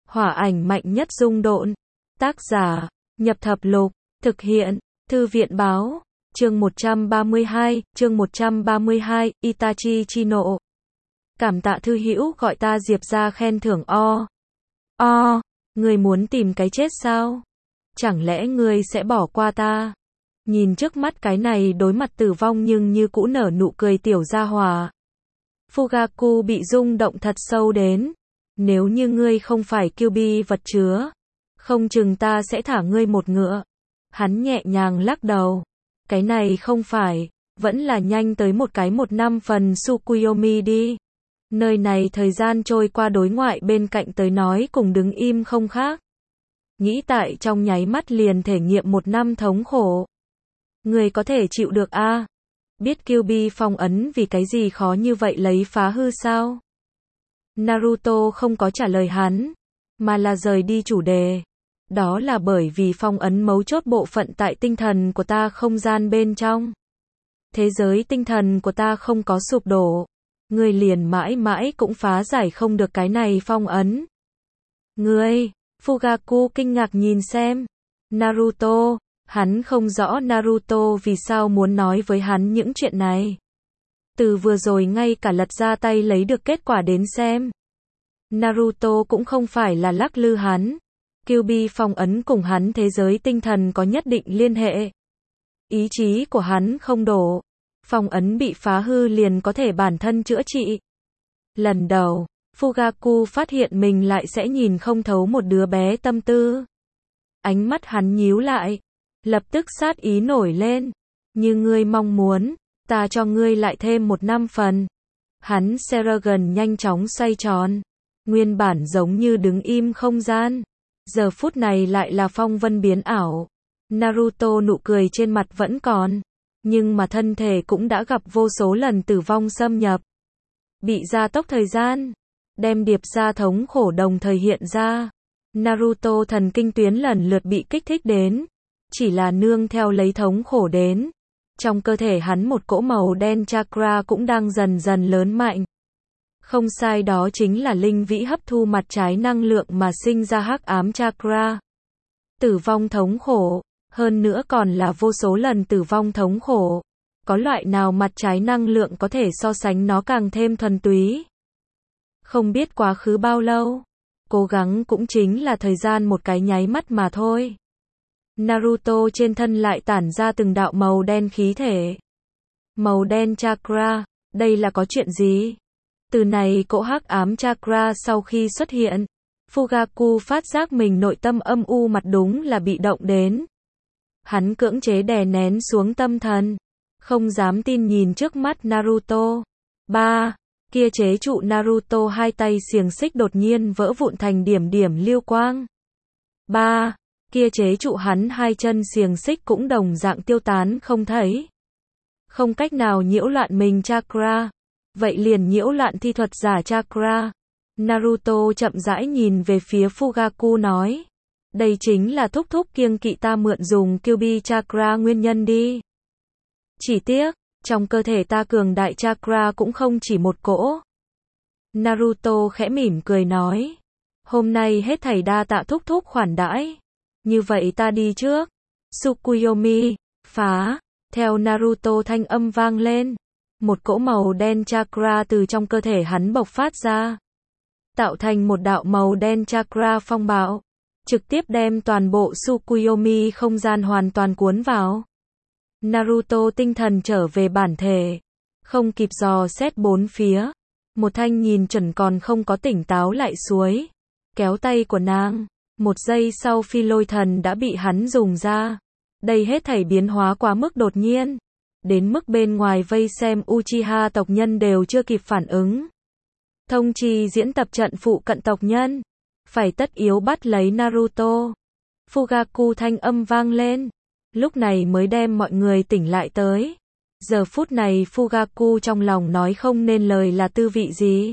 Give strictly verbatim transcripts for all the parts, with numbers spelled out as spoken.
Hỏa ảnh mạnh nhất dung độn. Tác giả, Nhập Thập Lục. Thực hiện, Thư viện báo. Chương một trăm ba mươi hai, chương một trăm ba mươi hai, Itachi Chino. Cảm tạ thư hữu gọi ta Diệp ra khen thưởng o. O, ngươi muốn tìm cái chết sao? Chẳng lẽ ngươi sẽ bỏ qua ta? Nhìn trước mắt cái này đối mặt tử vong nhưng như cũ nở nụ cười tiểu gia hỏa. Fugaku bị rung động thật sâu đến. Nếu như ngươi không phải Kyuubi vật chứa, không chừng ta sẽ thả ngươi một ngựa. Hắn nhẹ nhàng lắc đầu. Cái này không phải, vẫn là nhanh tới một cái một năm phần Tsukuyomi đi. Nơi này thời gian trôi qua đối ngoại bên cạnh tới nói cùng đứng im không khác. Nghĩ tại trong nháy mắt liền thể nghiệm một năm thống khổ. Người có thể chịu được a? À? Biết Kyuubi phong ấn vì cái gì khó như vậy lấy phá hư sao? Naruto không có trả lời hắn, mà là rời đi chủ đề. Đó là bởi vì phong ấn mấu chốt bộ phận tại tinh thần của ta không gian bên trong. Thế giới tinh thần của ta không có sụp đổ. Ngươi liền mãi mãi cũng phá giải không được cái này phong ấn. Ngươi, Fugaku kinh ngạc nhìn xem. Naruto, hắn không rõ Naruto vì sao muốn nói với hắn những chuyện này. Từ vừa rồi ngay cả lật ra tay lấy được kết quả đến xem. Naruto cũng không phải là lắc lư hắn. Kyuubi phong ấn cùng hắn thế giới tinh thần có nhất định liên hệ. Ý chí của hắn không đổ. Phong ấn bị phá hư liền có thể bản thân chữa trị. Lần đầu, Fugaku phát hiện mình lại sẽ nhìn không thấu một đứa bé tâm tư. Ánh mắt hắn nhíu lại. Lập tức sát ý nổi lên. Như ngươi mong muốn, ta cho ngươi lại thêm một năm phần. Hắn Seragon nhanh chóng xoay tròn. Nguyên bản giống như đứng im không gian. Giờ phút này lại là phong vân biến ảo. Naruto nụ cười trên mặt vẫn còn. Nhưng mà thân thể cũng đã gặp vô số lần tử vong xâm nhập. Bị gia tốc thời gian. Đem điệp ra thống khổ đồng thời hiện ra. Naruto thần kinh tuyến lần lượt bị kích thích đến. Chỉ là nương theo lấy thống khổ đến. Trong cơ thể hắn một cỗ màu đen chakra cũng đang dần dần lớn mạnh. Không sai, đó chính là linh vĩ hấp thu mặt trái năng lượng mà sinh ra hắc ám chakra. Tử vong thống khổ, hơn nữa còn là vô số lần tử vong thống khổ. Có loại nào mặt trái năng lượng có thể so sánh nó càng thêm thuần túy? Không biết quá khứ bao lâu, cố gắng cũng chính là thời gian một cái nháy mắt mà thôi. Naruto trên thân lại tản ra từng đạo màu đen khí thể. Màu đen chakra, đây là có chuyện gì? Từ này cỗ hắc ám chakra sau khi xuất hiện, Fugaku phát giác mình nội tâm âm u mặt đúng là bị động đến. Hắn cưỡng chế đè nén xuống tâm thần, không dám tin nhìn trước mắt Naruto. Ba, kia chế trụ Naruto hai tay xiềng xích đột nhiên vỡ vụn thành điểm điểm lưu quang. Ba, kia chế trụ hắn hai chân xiềng xích cũng đồng dạng tiêu tán không thấy. Không cách nào nhiễu loạn mình chakra. Vậy liền nhiễu loạn thi thuật giả chakra. Naruto chậm rãi nhìn về phía Fugaku nói. Đây chính là thúc thúc kiêng kỵ ta mượn dùng Kyuubi chakra nguyên nhân đi. Chỉ tiếc, trong cơ thể ta cường đại chakra cũng không chỉ một cỗ. Naruto khẽ mỉm cười nói. Hôm nay hết thảy đa tạ thúc thúc khoản đãi. Như vậy ta đi trước. Tsukuyomi, phá. Theo Naruto thanh âm vang lên. Một cỗ màu đen chakra từ trong cơ thể hắn bộc phát ra. Tạo thành một đạo màu đen chakra phong bạo. Trực tiếp đem toàn bộ Tsukuyomi không gian hoàn toàn cuốn vào. Naruto tinh thần trở về bản thể. Không kịp dò xét bốn phía. Một thanh nhìn chuẩn còn không có tỉnh táo lại suối. Kéo tay của nàng. Một giây sau phi lôi thần đã bị hắn dùng ra. Đây hết thảy biến hóa quá mức đột nhiên. Đến mức bên ngoài vây xem Uchiha tộc nhân đều chưa kịp phản ứng. Thông trì diễn tập trận phụ cận tộc nhân. Phải tất yếu bắt lấy Naruto. Fugaku thanh âm vang lên. Lúc này mới đem mọi người tỉnh lại tới. Giờ phút này Fugaku trong lòng nói không nên lời là tư vị gì.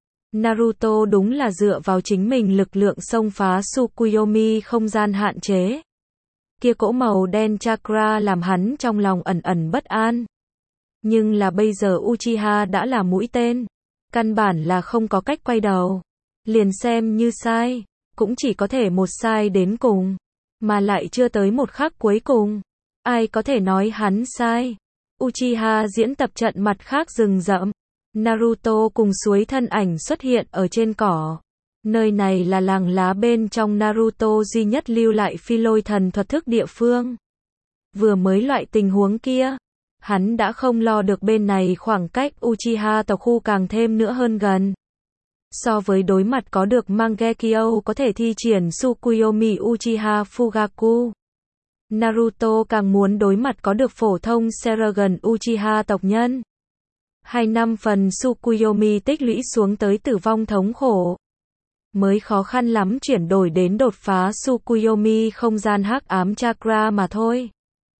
Naruto đúng là dựa vào chính mình lực lượng xông phá Tsukuyomi không gian hạn chế. Kia cỗ màu đen chakra làm hắn trong lòng ẩn ẩn bất an. Nhưng là bây giờ Uchiha đã là mũi tên. Căn bản là không có cách quay đầu. Liền xem như sai. cũng chỉ có thể một sai đến cùng, mà lại chưa tới một khắc cuối cùng. Ai có thể nói hắn sai? Uchiha diễn tập trận mặt khác rừng rậm. Naruto cùng suối thân ảnh xuất hiện ở trên cỏ. Nơi này là làng lá bên trong Naruto duy nhất lưu lại phi lôi thần thuật thức địa phương. Vừa mới loại tình huống kia, hắn đã không lo được bên này khoảng cách Uchiha tộc khu càng thêm nữa hơn gần. So với đối mặt có được Mangekyo có thể thi triển Tsukuyomi Uchiha Fugaku, Naruto càng muốn đối mặt có được phổ thông Sharingan Uchiha tộc nhân. Hai năm phần Tsukuyomi tích lũy xuống tới tử vong thống khổ, mới khó khăn lắm chuyển đổi đến đột phá Tsukuyomi không gian hắc ám chakra mà thôi.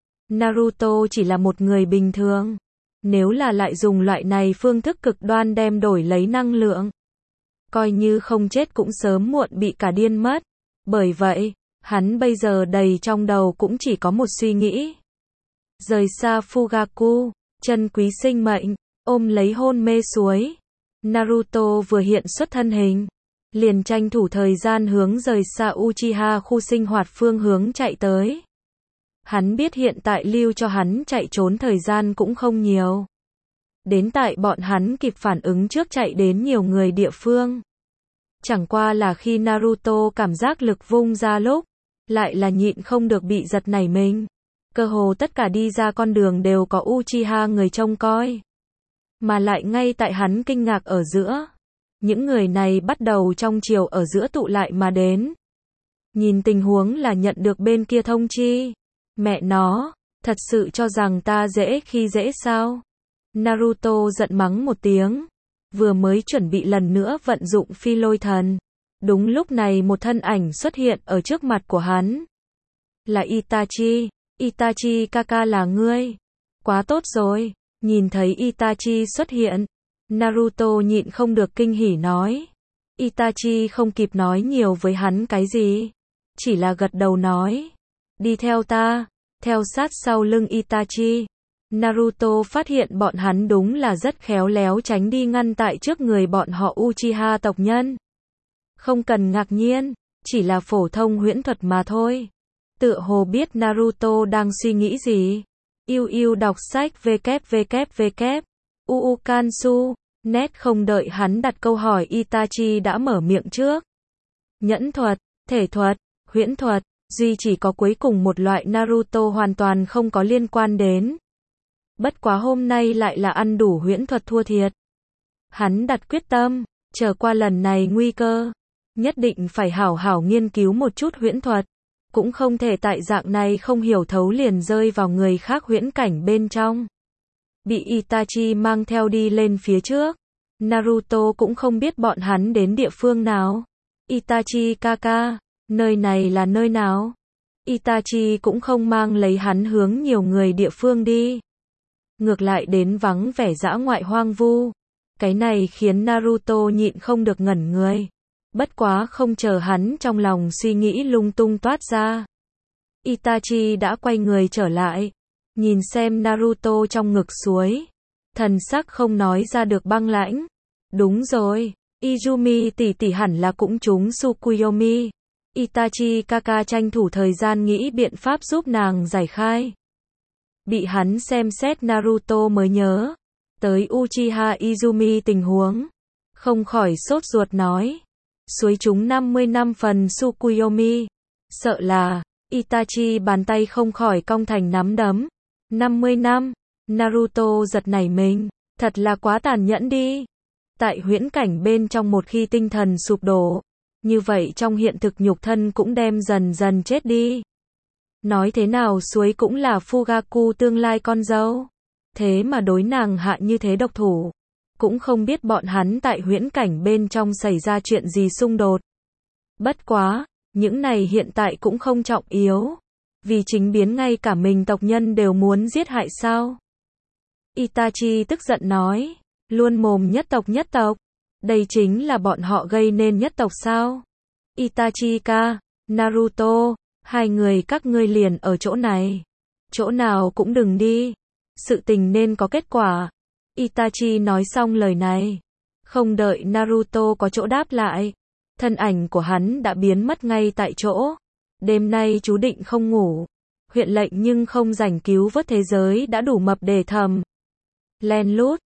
Naruto chỉ là một người bình thường, nếu là lại dùng loại này phương thức cực đoan đem đổi lấy năng lượng, coi như không chết cũng sớm muộn bị cả điên mất. Bởi vậy, hắn bây giờ đầy trong đầu cũng chỉ có một suy nghĩ. Rời xa Fugaku, chân quý sinh mệnh, ôm lấy hôn mê suối. Naruto vừa hiện xuất thân hình, liền tranh thủ thời gian hướng rời xa Uchiha khu sinh hoạt phương hướng chạy tới. Hắn biết hiện tại lưu cho hắn chạy trốn thời gian cũng không nhiều. Đến tại bọn hắn kịp phản ứng trước chạy đến nhiều người địa phương. Chẳng qua là khi Naruto cảm giác lực vung ra lúc, lại là nhịn không được bị giật nảy mình. Cơ hồ tất cả đi ra con đường đều có Uchiha người trông coi. Mà lại ngay tại hắn kinh ngạc ở giữa, những người này bắt đầu trong chiều ở giữa tụ lại mà đến. Nhìn tình huống là nhận được bên kia thông chi. Mẹ nó, thật sự cho rằng ta dễ khi dễ sao? Naruto giận mắng một tiếng, vừa mới chuẩn bị lần nữa vận dụng phi lôi thần. Đúng lúc này một thân ảnh xuất hiện ở trước mặt của hắn. Là Itachi, Itachi kaka là ngươi. Quá tốt rồi, nhìn thấy Itachi xuất hiện, Naruto nhịn không được kinh hỉ nói. Itachi không kịp nói nhiều với hắn cái gì, chỉ là gật đầu nói. Đi theo ta, theo sát sau lưng Itachi. Naruto phát hiện bọn hắn đúng là rất khéo léo tránh đi ngăn tại trước người bọn họ Uchiha tộc nhân. Không cần ngạc nhiên, chỉ là phổ thông huyễn thuật mà thôi. Tựa hồ biết Naruto đang suy nghĩ gì. Yêu yêu đọc sách www. Uu Kansu, nét không đợi hắn đặt câu hỏi Itachi đã mở miệng trước. Nhẫn thuật, thể thuật, huyễn thuật, duy chỉ có cuối cùng một loại Naruto hoàn toàn không có liên quan đến. Bất quá hôm nay lại là ăn đủ huyễn thuật thua thiệt. Hắn đặt quyết tâm, chờ qua lần này nguy cơ, nhất định phải hảo hảo nghiên cứu một chút huyễn thuật. Cũng không thể tại dạng này không hiểu thấu liền rơi vào người khác huyễn cảnh bên trong. Bị Itachi mang theo đi lên phía trước. Naruto cũng không biết bọn hắn đến địa phương nào. Itachi kaka, nơi này là nơi nào? Itachi cũng không mang lấy hắn hướng nhiều người địa phương đi. Ngược lại đến vắng vẻ dã ngoại hoang vu. Cái này khiến Naruto nhịn không được ngẩn người. Bất quá không chờ hắn trong lòng suy nghĩ lung tung toát ra. Itachi đã quay người trở lại. Nhìn xem Naruto trong ngực suối. Thần sắc không nói ra được băng lãnh. Đúng rồi, Izumi tỷ tỷ hẳn là cũng trúng Tsukuyomi. Itachi kaka tranh thủ thời gian nghĩ biện pháp giúp nàng giải khai. Bị hắn xem xét Naruto mới nhớ tới Uchiha Izumi tình huống. Không khỏi sốt ruột nói. Suối chúng năm mươi năm phần Tsukuyomi. Sợ là, Itachi bàn tay không khỏi cong thành nắm đấm. năm mươi năm, Naruto giật nảy mình. Thật là quá tàn nhẫn đi. Tại huyễn cảnh bên trong một khi tinh thần sụp đổ, như vậy trong hiện thực nhục thân cũng đem dần dần chết đi. Nói thế nào suối cũng là Fugaku tương lai con dâu. Thế mà đối nàng hạ như thế độc thủ. Cũng không biết bọn hắn tại huyễn cảnh bên trong xảy ra chuyện gì xung đột. Bất quá, những này hiện tại cũng không trọng yếu. Vì chính biến ngay cả mình tộc nhân đều muốn giết hại sao? Itachi tức giận nói. Luôn mồm nhất tộc nhất tộc. Đây chính là bọn họ gây nên nhất tộc sao? Itachi ka, Naruto, hai người các ngươi liền ở chỗ này. Chỗ nào cũng đừng đi. Sự tình nên có kết quả. Itachi nói xong lời này. Không đợi Naruto có chỗ đáp lại. Thân ảnh của hắn đã biến mất ngay tại chỗ. Đêm nay chú định không ngủ. Huyện lệnh nhưng không rảnh cứu vớt thế giới đã đủ mập để thầm. Len lút,